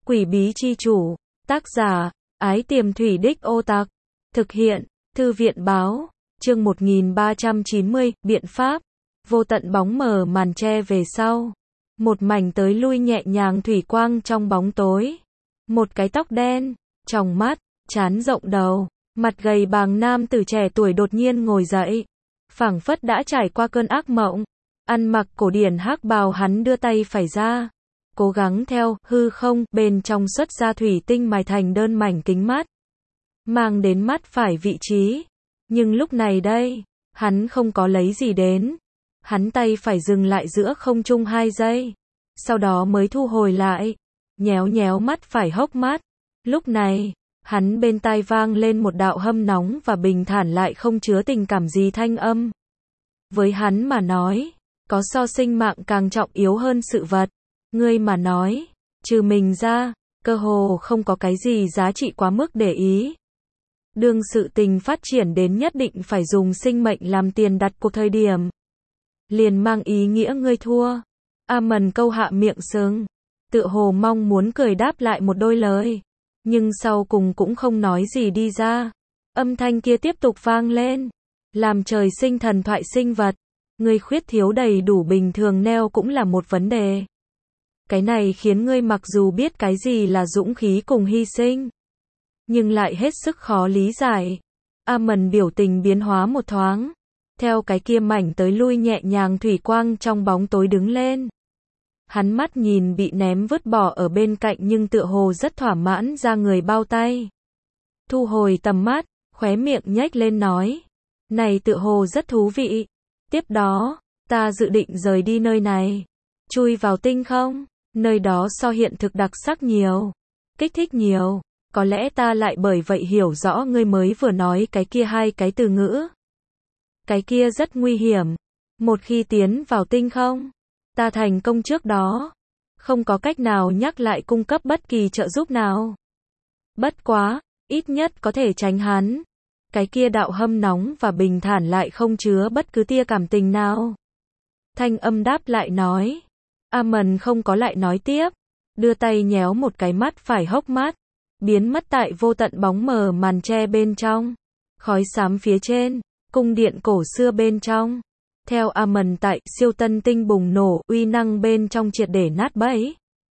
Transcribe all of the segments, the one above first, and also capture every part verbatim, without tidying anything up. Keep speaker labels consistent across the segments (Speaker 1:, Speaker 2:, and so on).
Speaker 1: Quỷ bí chi chủ, tác giả, Ái Tiềm Thủy Đích Ô Tạc, thực hiện, Thư viện báo, chương một nghìn ba trăm chín mươi, biện pháp, vô tận bóng mờ màn che về sau. Một mảnh tới lui nhẹ nhàng thủy quang trong bóng tối. Một cái tóc đen, tròng mắt, trán rộng đầu, mặt gầy bàng nam tử trẻ tuổi đột nhiên ngồi dậy. Phảng phất đã trải qua cơn ác mộng. Ăn mặc cổ điển hắc bào, hắn đưa tay phải ra, cố gắng theo hư không bên trong xuất ra thủy tinh mài thành đơn mảnh kính mắt, mang đến mắt phải vị trí. Nhưng lúc này đây, hắn không có lấy gì đến. Hắn tay phải dừng lại giữa không trung hai giây, sau đó mới thu hồi lại, nhéo nhéo mắt phải hốc mắt. Lúc này, hắn bên tai vang lên một đạo hâm nóng và bình thản lại không chứa tình cảm gì thanh âm. Với hắn mà nói, có so sinh mạng càng trọng yếu hơn sự vật. Ngươi mà nói, trừ mình ra, cơ hồ không có cái gì giá trị quá mức để ý. Đương sự tình phát triển đến nhất định phải dùng sinh mệnh làm tiền đặt cuộc thời điểm, liền mang ý nghĩa ngươi thua. Amon câu hạ miệng sừng, tựa hồ mong muốn cười đáp lại một đôi lời, nhưng sau cùng cũng không nói gì đi ra. Âm thanh kia tiếp tục vang lên, làm trời sinh thần thoại sinh vật. Ngươi khuyết thiếu đầy đủ bình thường neo cũng là một vấn đề. Cái này khiến ngươi mặc dù biết cái gì là dũng khí cùng hy sinh, nhưng lại hết sức khó lý giải. Amon biểu tình biến hóa một thoáng, theo cái kia mảnh tới lui nhẹ nhàng thủy quang trong bóng tối đứng lên. Hắn mắt nhìn bị ném vứt bỏ ở bên cạnh nhưng tựa hồ rất thỏa mãn ra người bao tay. Thu hồi tầm mắt, khóe miệng nhếch lên nói, này tựa hồ rất thú vị. Tiếp đó, ta dự định rời đi nơi này, chui vào tinh không, nơi đó so hiện thực đặc sắc nhiều, kích thích nhiều. Có lẽ ta lại bởi vậy hiểu rõ ngươi mới vừa nói cái kia hai cái từ ngữ. Cái kia rất nguy hiểm. Một khi tiến vào tinh không, ta thành công trước đó, không có cách nào nhắc lại cung cấp bất kỳ trợ giúp nào. Bất quá, ít nhất có thể tránh hắn. Cái kia đạo hâm nóng và bình thản lại không chứa bất cứ tia cảm tình nào. Thanh âm đáp lại nói. Amon không có lại nói tiếp, đưa tay nhéo một cái mắt phải hốc mắt, biến mất tại vô tận bóng mờ màn che bên trong. Khói xám phía trên, cung điện cổ xưa bên trong. Theo Amon tại siêu tân tinh bùng nổ, uy năng bên trong triệt để nát bấy.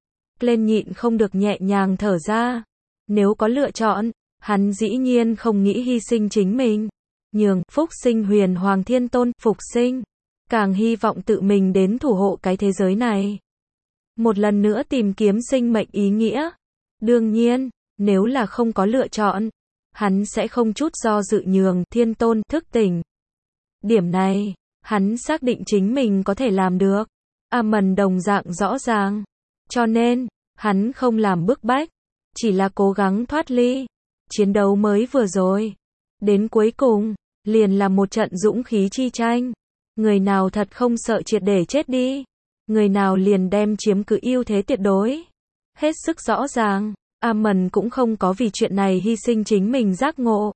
Speaker 1: Lên nhịn không được nhẹ nhàng thở ra. Nếu có lựa chọn, hắn dĩ nhiên không nghĩ hy sinh chính mình, nhường phúc sinh huyền hoàng thiên tôn phục sinh, càng hy vọng tự mình đến thủ hộ cái thế giới này. Một lần nữa tìm kiếm sinh mệnh ý nghĩa. Đương nhiên, nếu là không có lựa chọn, hắn sẽ không chút do dự nhường thiên tôn thức tỉnh. Điểm này, hắn xác định chính mình có thể làm được. Amon đồng dạng rõ ràng. Cho nên, hắn không làm bức bách, chỉ là cố gắng thoát ly. Chiến đấu mới vừa rồi, đến cuối cùng, liền là một trận dũng khí chi tranh. Người nào thật không sợ triệt để chết đi, người nào liền đem chiếm cứ ưu thế tuyệt đối. Hết sức rõ ràng, Amon cũng không có vì chuyện này hy sinh chính mình giác ngộ.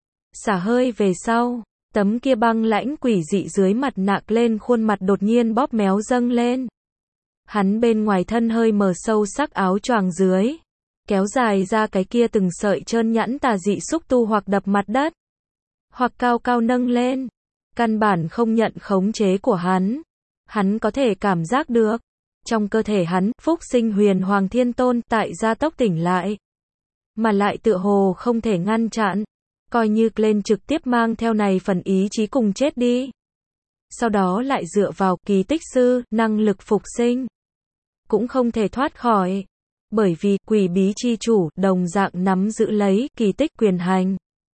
Speaker 1: Xả hơi về sau, tấm kia băng lãnh quỷ dị dưới mặt nạ lên khuôn mặt đột nhiên bóp méo dâng lên. Hắn bên ngoài thân hơi mờ sâu sắc áo choàng dưới, kéo dài ra cái kia từng sợi trơn nhẵn tà dị xúc tu hoặc đập mặt đất, hoặc cao cao nâng lên. Căn bản không nhận khống chế của hắn. Hắn có thể cảm giác được, trong cơ thể hắn, phúc sinh huyền hoàng thiên tôn tại gia tốc tỉnh lại. Mà lại tựa hồ không thể ngăn chặn, coi như lên trực tiếp mang theo này phần ý chí cùng chết đi. Sau đó lại dựa vào kỳ tích sư, năng lực phục sinh. Cũng không thể thoát khỏi. Bởi vì, quỷ bí chi chủ, đồng dạng nắm giữ lấy, kỳ tích quyền hành.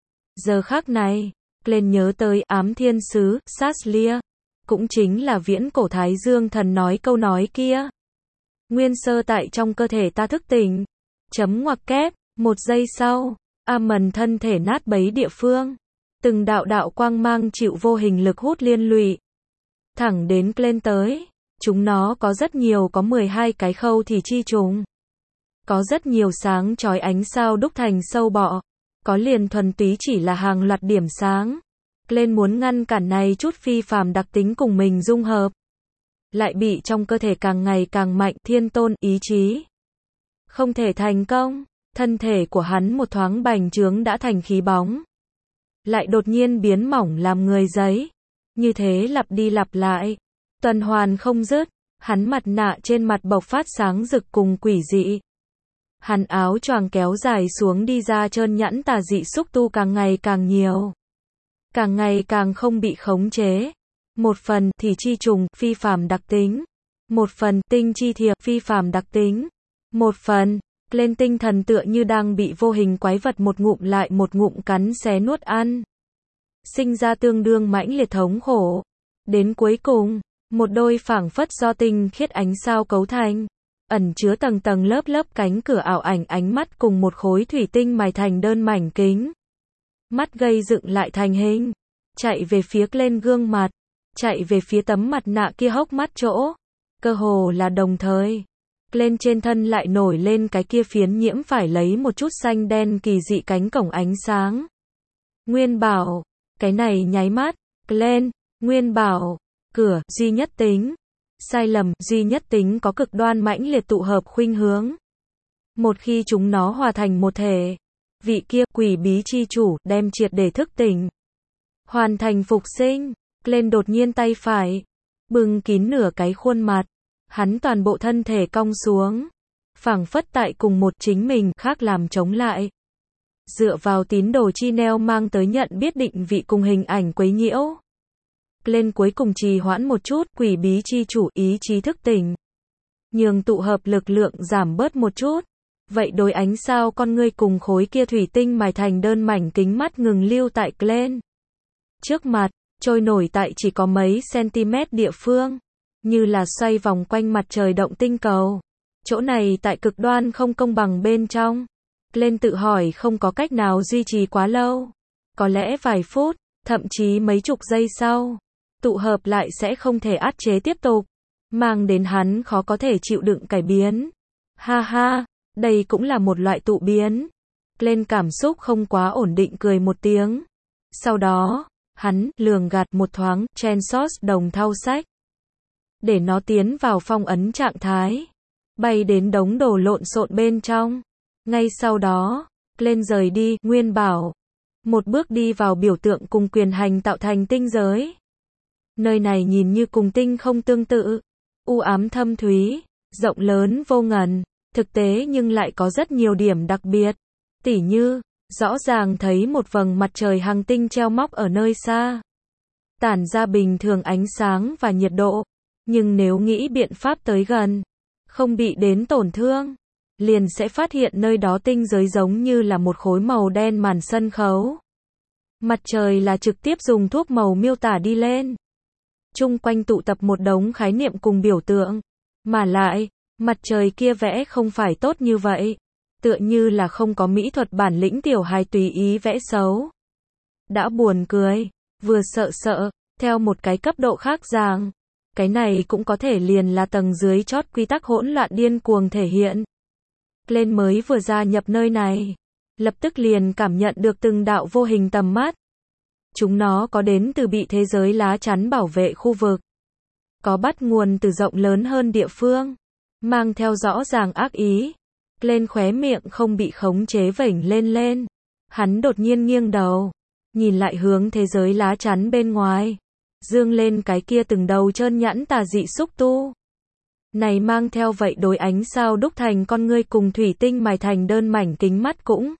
Speaker 1: Giờ khắc này, lên nhớ tới ám thiên sứ, Saslia. Cũng chính là viễn cổ Thái Dương thần nói câu nói kia. Nguyên sơ tại trong cơ thể ta thức tỉnh. Chấm ngoặc kép, một giây sau, Amon thân thể nát bấy địa phương. Từng đạo đạo quang mang chịu vô hình lực hút liên lụy. Thẳng đến lên tới. Chúng nó có rất nhiều có mười hai cái khâu thì chi trùng. Có rất nhiều sáng chói ánh sao đúc thành sâu bọ. Có liền thuần túy chỉ là hàng loạt điểm sáng. Lên muốn ngăn cản này chút phi phàm đặc tính cùng mình dung hợp. Lại bị trong cơ thể càng ngày càng mạnh thiên tôn ý chí. Không thể thành công, thân thể của hắn một thoáng bành trướng đã thành khí bóng. Lại đột nhiên biến mỏng làm người giấy. Như thế lặp đi lặp lại. Tuần hoàn không dứt, hắn mặt nạ trên mặt bộc phát sáng rực cùng quỷ dị. Hắn áo choàng kéo dài xuống đi ra trơn nhẵn tà dị xúc tu càng ngày càng nhiều. Càng ngày càng không bị khống chế. Một phần thì chi trùng, phi phàm đặc tính. Một phần tinh chi thiệp, phi phàm đặc tính. Một phần, lên tinh thần tựa như đang bị vô hình quái vật một ngụm lại một ngụm cắn xé nuốt ăn. Sinh ra tương đương mãnh liệt thống khổ. Đến cuối cùng, một đôi phảng phất do tinh khiết ánh sao cấu thành, ẩn chứa tầng tầng lớp lớp cánh cửa ảo ảnh ánh mắt cùng một khối thủy tinh mài thành đơn mảnh kính. Mắt gây dựng lại thành hình, chạy về phía lên gương mặt, chạy về phía tấm mặt nạ kia hốc mắt chỗ. Cơ hồ là đồng thời. Lên trên thân lại nổi lên cái kia phiến nhiễm phải lấy một chút xanh đen kỳ dị cánh cổng ánh sáng. Nguyên bảo, cái này nháy mắt, lên, Nguyên bảo, cửa, duy nhất tính. Sai lầm, duy nhất tính có cực đoan mãnh liệt tụ hợp khuynh hướng. Một khi chúng nó hòa thành một thể, vị kia, quỷ bí chi chủ, đem triệt để thức tỉnh. Hoàn thành phục sinh, lên đột nhiên tay phải, bưng kín nửa cái khuôn mặt. Hắn toàn bộ thân thể cong xuống, phảng phất tại cùng một chính mình khác làm chống lại. Dựa vào tín đồ chi neo mang tới nhận biết định vị cùng hình ảnh quấy nhiễu. Lên cuối cùng trì hoãn một chút, quỷ bí chi chủ ý chí thức tỉnh. Nhường tụ hợp lực lượng giảm bớt một chút. Vậy đối ánh sao con ngươi cùng khối kia thủy tinh mài thành đơn mảnh kính mắt ngừng lưu tại Glenn. Trước mặt, trôi nổi tại chỉ có mấy cm địa phương. Như là xoay vòng quanh mặt trời động tinh cầu. Chỗ này tại cực đoan không công bằng bên trong. Glenn tự hỏi không có cách nào duy trì quá lâu. Có lẽ vài phút, thậm chí mấy chục giây sau. Tụ hợp lại sẽ không thể áp chế tiếp tục. Mang đến hắn khó có thể chịu đựng cải biến. Ha ha, đây cũng là một loại tụ biến. Glenn cảm xúc không quá ổn định cười một tiếng. Sau đó, hắn lường gạt một thoáng, Chansos đồng thau sách. Để nó tiến vào phong ấn trạng thái. Bay đến đống đồ lộn xộn bên trong. Ngay sau đó, Glenn rời đi, Nguyên bảo. Một bước đi vào biểu tượng cùng quyền hành tạo thành tinh giới. Nơi này nhìn như cùng tinh không tương tự. U ám thâm thúy, rộng lớn vô ngần. Thực tế nhưng lại có rất nhiều điểm đặc biệt. Tỉ như, rõ ràng thấy một vầng mặt trời hàng tinh treo móc ở nơi xa. Tản ra bình thường ánh sáng và nhiệt độ. Nhưng nếu nghĩ biện pháp tới gần, không bị đến tổn thương, liền sẽ phát hiện nơi đó tinh giới giống như là một khối màu đen màn sân khấu. Mặt trời là trực tiếp dùng thuốc màu miêu tả đi lên. Chung quanh tụ tập một đống khái niệm cùng biểu tượng. Mà lại, mặt trời kia vẽ không phải tốt như vậy. Tựa như là không có mỹ thuật bản lĩnh tiểu hài tùy ý vẽ xấu. Đã buồn cười, vừa sợ sợ, theo một cái cấp độ khác rằng. Cái này cũng có thể liền là tầng dưới chót quy tắc hỗn loạn điên cuồng thể hiện. Glenn mới vừa gia nhập nơi này, lập tức liền cảm nhận được từng đạo vô hình tầm mắt. Chúng nó có đến từ bị thế giới lá chắn bảo vệ khu vực. Có bắt nguồn từ rộng lớn hơn địa phương. Mang theo rõ ràng ác ý. Glenn khóe miệng không bị khống chế vểnh lên lên. Hắn đột nhiên nghiêng đầu. Nhìn lại hướng thế giới lá chắn bên ngoài. Dương lên cái kia từng đầu trơn nhẵn tà dị xúc tu. Này mang theo vậy đối ánh sao đúc thành con ngươi cùng thủy tinh mài thành đơn mảnh kính mắt cũng.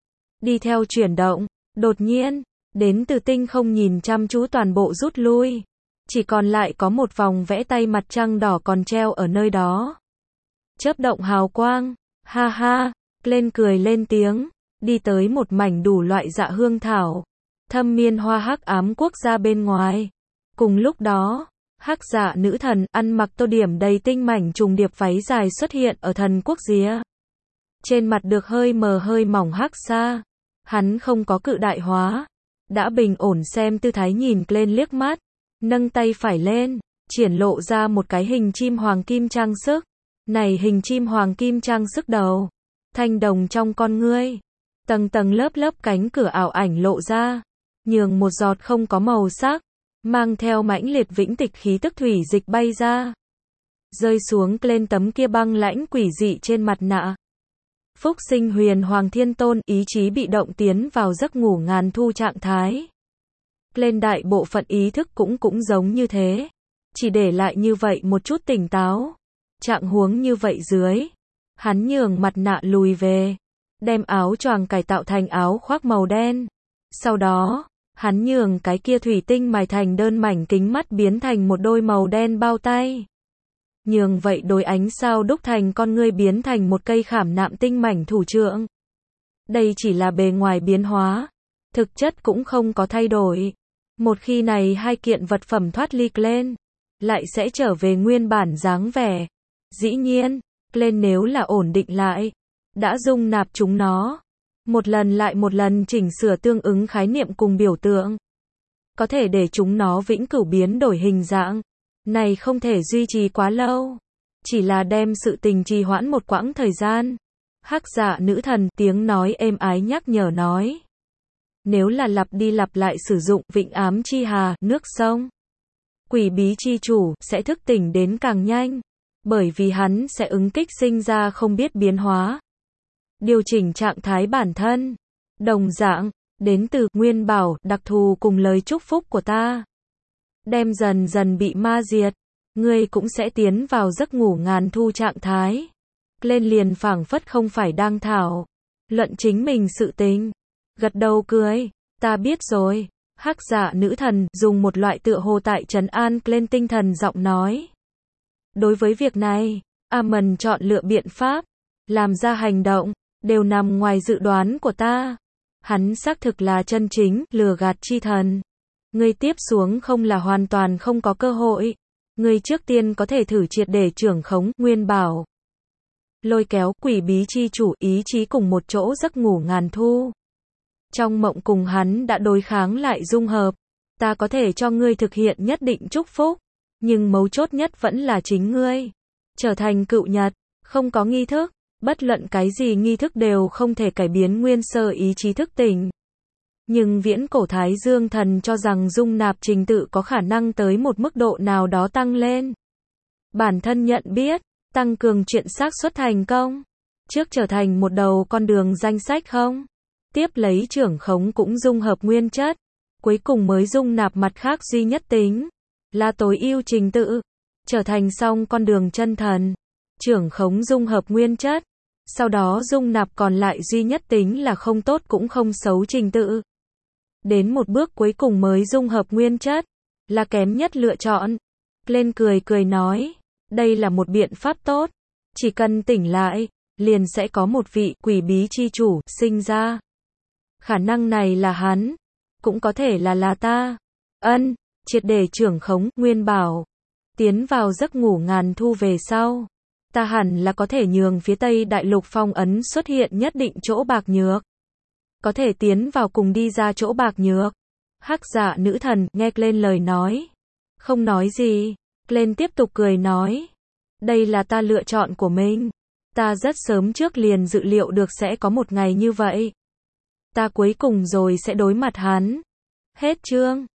Speaker 1: Đi theo chuyển động, đột nhiên, đến từ tinh không nhìn chăm chú toàn bộ rút lui. Chỉ còn lại có một vòng vẽ tay mặt trăng đỏ còn treo ở nơi đó. Chớp động hào quang, ha ha, lên cười lên tiếng, đi tới một mảnh đủ loại dạ hương thảo. Thâm miên hoa hắc ám quốc gia bên ngoài. Cùng lúc đó, hắc dạ nữ thần ăn mặc tô điểm đầy tinh mảnh trùng điệp váy dài xuất hiện ở thần quốc rìa. Trên mặt được hơi mờ hơi mỏng hắc xa. Hắn không có cự đại hóa. Đã bình ổn xem tư thái nhìn lên liếc mắt. Nâng tay phải lên, triển lộ ra một cái hình chim hoàng kim trang sức. Này hình chim hoàng kim trang sức đầu. Thanh đồng trong con ngươi. Tầng tầng lớp lớp cánh cửa ảo ảnh lộ ra. Nhường một giọt không có màu sắc. Mang theo mãnh liệt vĩnh tịch khí tức thủy dịch bay ra. Rơi xuống lên tấm kia băng lãnh quỷ dị trên mặt nạ. Phúc sinh huyền hoàng thiên tôn, ý chí bị động tiến vào giấc ngủ ngàn thu trạng thái. Lên đại bộ phận ý thức cũng cũng giống như thế. Chỉ để lại như vậy một chút tỉnh táo. Trạng huống như vậy dưới. Hắn nhường mặt nạ lùi về. Đem áo choàng cải tạo thành áo khoác màu đen. Sau đó, hắn nhường cái kia thủy tinh mài thành đơn mảnh kính mắt biến thành một đôi màu đen bao tay. Nhường vậy đôi ánh sao đúc thành con ngươi biến thành một cây khảm nạm tinh mảnh thủ trượng. Đây chỉ là bề ngoài biến hóa. Thực chất cũng không có thay đổi. Một khi này hai kiện vật phẩm thoát ly lên, lại sẽ trở về nguyên bản dáng vẻ. Dĩ nhiên, lên nếu là ổn định lại, đã dung nạp chúng nó. Một lần lại một lần chỉnh sửa tương ứng khái niệm cùng biểu tượng. Có thể để chúng nó vĩnh cửu biến đổi hình dạng. Này không thể duy trì quá lâu. Chỉ là đem sự tình trì hoãn một quãng thời gian. Hắc Dạ nữ thần tiếng nói êm ái nhắc nhở nói. Nếu là lặp đi lặp lại sử dụng vịnh ám chi hà, nước sông. Quỷ bí chi chủ sẽ thức tỉnh đến càng nhanh. Bởi vì hắn sẽ ứng kích sinh ra không biết biến hóa. Điều chỉnh trạng thái bản thân. Đồng dạng, đến từ nguyên bảo, đặc thù cùng lời chúc phúc của ta. Đem dần dần bị ma diệt. Ngươi cũng sẽ tiến vào giấc ngủ ngàn thu trạng thái. Lên liền phảng phất không phải đang thảo. Luận chính mình sự tình. Gật đầu cười. Ta biết rồi. Hắc Dạ nữ thần dùng một loại tựa hồ tại trấn an lên tinh thần giọng nói. Đối với việc này, Amon chọn lựa biện pháp. Làm ra hành động. Đều nằm ngoài dự đoán của ta. Hắn xác thực là chân chính, lừa gạt chi thần. Ngươi tiếp xuống không là hoàn toàn không có cơ hội. Ngươi trước tiên có thể thử triệt để trưởng khống, nguyên bảo. Lôi kéo, quỷ bí chi chủ, ý chí cùng một chỗ giấc ngủ ngàn thu. Trong mộng cùng hắn đã đối kháng lại dung hợp. Ta có thể cho ngươi thực hiện nhất định chúc phúc. Nhưng mấu chốt nhất vẫn là chính ngươi. Trở thành cựu nhật, không có nghi thức. Bất luận cái gì nghi thức đều không thể cải biến nguyên sơ ý chí thức tỉnh. Nhưng viễn cổ Thái Dương thần cho rằng dung nạp trình tự có khả năng tới một mức độ nào đó tăng lên. Bản thân nhận biết, tăng cường chuyện xác suất thành công. Trước trở thành một đầu con đường danh sách không? Tiếp lấy trưởng khống cũng dung hợp nguyên chất. Cuối cùng mới dung nạp mặt khác duy nhất tính. Là tối ưu trình tự. Trở thành xong con đường chân thần. Trưởng khống dung hợp nguyên chất. Sau đó dung nạp còn lại duy nhất tính là không tốt cũng không xấu trình tự. Đến một bước cuối cùng mới dung hợp nguyên chất. Là kém nhất lựa chọn. Lên cười cười nói. Đây là một biện pháp tốt. Chỉ cần tỉnh lại. Liền sẽ có một vị quỷ bí chi chủ sinh ra. Khả năng này là hắn. Cũng có thể là là ta. Ân. Triệt để trưởng khống nguyên bảo. Tiến vào giấc ngủ ngàn thu về sau. Ta hẳn là có thể nhường phía Tây Đại Lục phong ấn xuất hiện nhất định chỗ bạc nhược. Có thể tiến vào cùng đi ra chỗ bạc nhược. Hắc Dạ nữ thần nghe lên lời nói. Không nói gì. Lên tiếp tục cười nói. Đây là ta lựa chọn của mình. Ta rất sớm trước liền dự liệu được sẽ có một ngày như vậy. Ta cuối cùng rồi sẽ đối mặt hắn. Hết chương.